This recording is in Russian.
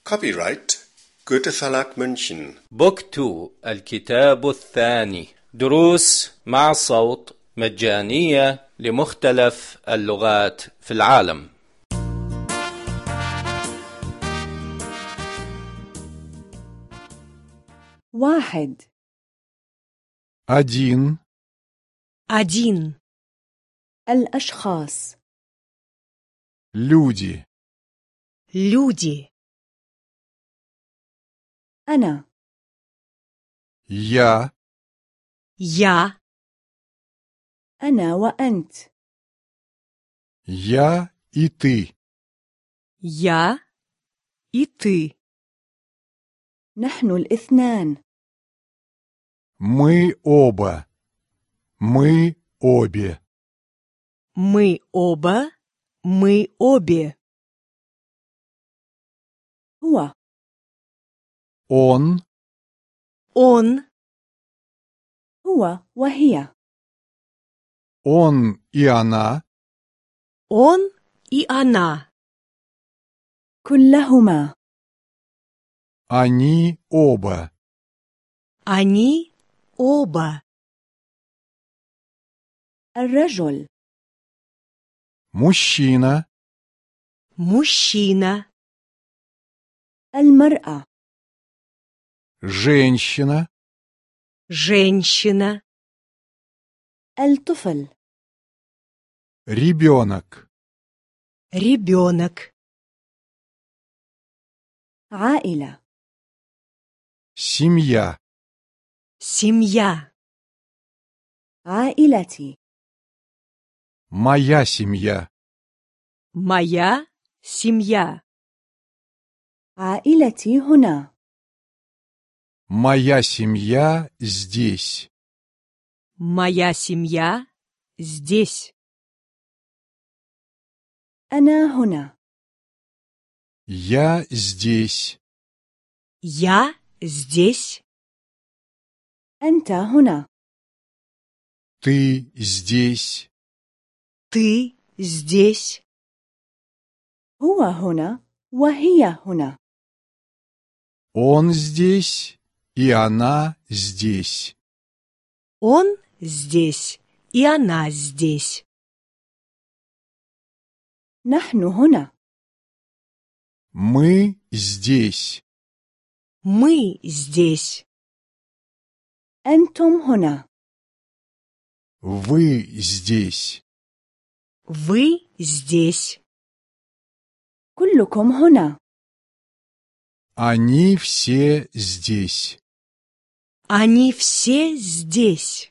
Copyright Goethe Verlag München. بوك 2 الكتاب الثاني. دروس مع صوت مجانية لمختلف اللغات في العالم. 1. 1. الأشخاص. Люди. أنا. Я. أنا وأنت. Я и ты. نحن الاثنان. Мы оба. Мы обе. Мы обе. هو. Он. هو وهي. Он и она. она. كلهما. Они оба. Они оба. الرجل. Мужчина. المرأة. Женщина. الطفل. Ребенок. عائلة. Семья. عائلتي. Моя семья. Моя семья. عائلتي هنا. Моя семья здесь. Моя семья здесь. أنا هنا. Я здесь. Я здесь. أنت هنا. Ты здесь. Ты здесь. هو هنا وهي هنا. Он здесь, и она здесь. Он здесь, и она здесь. نحن هنا. Мы здесь. Мы здесь. أنتم هنا. Вы здесь. Вы здесь. كلكم هنا. Они все здесь. Они все здесь.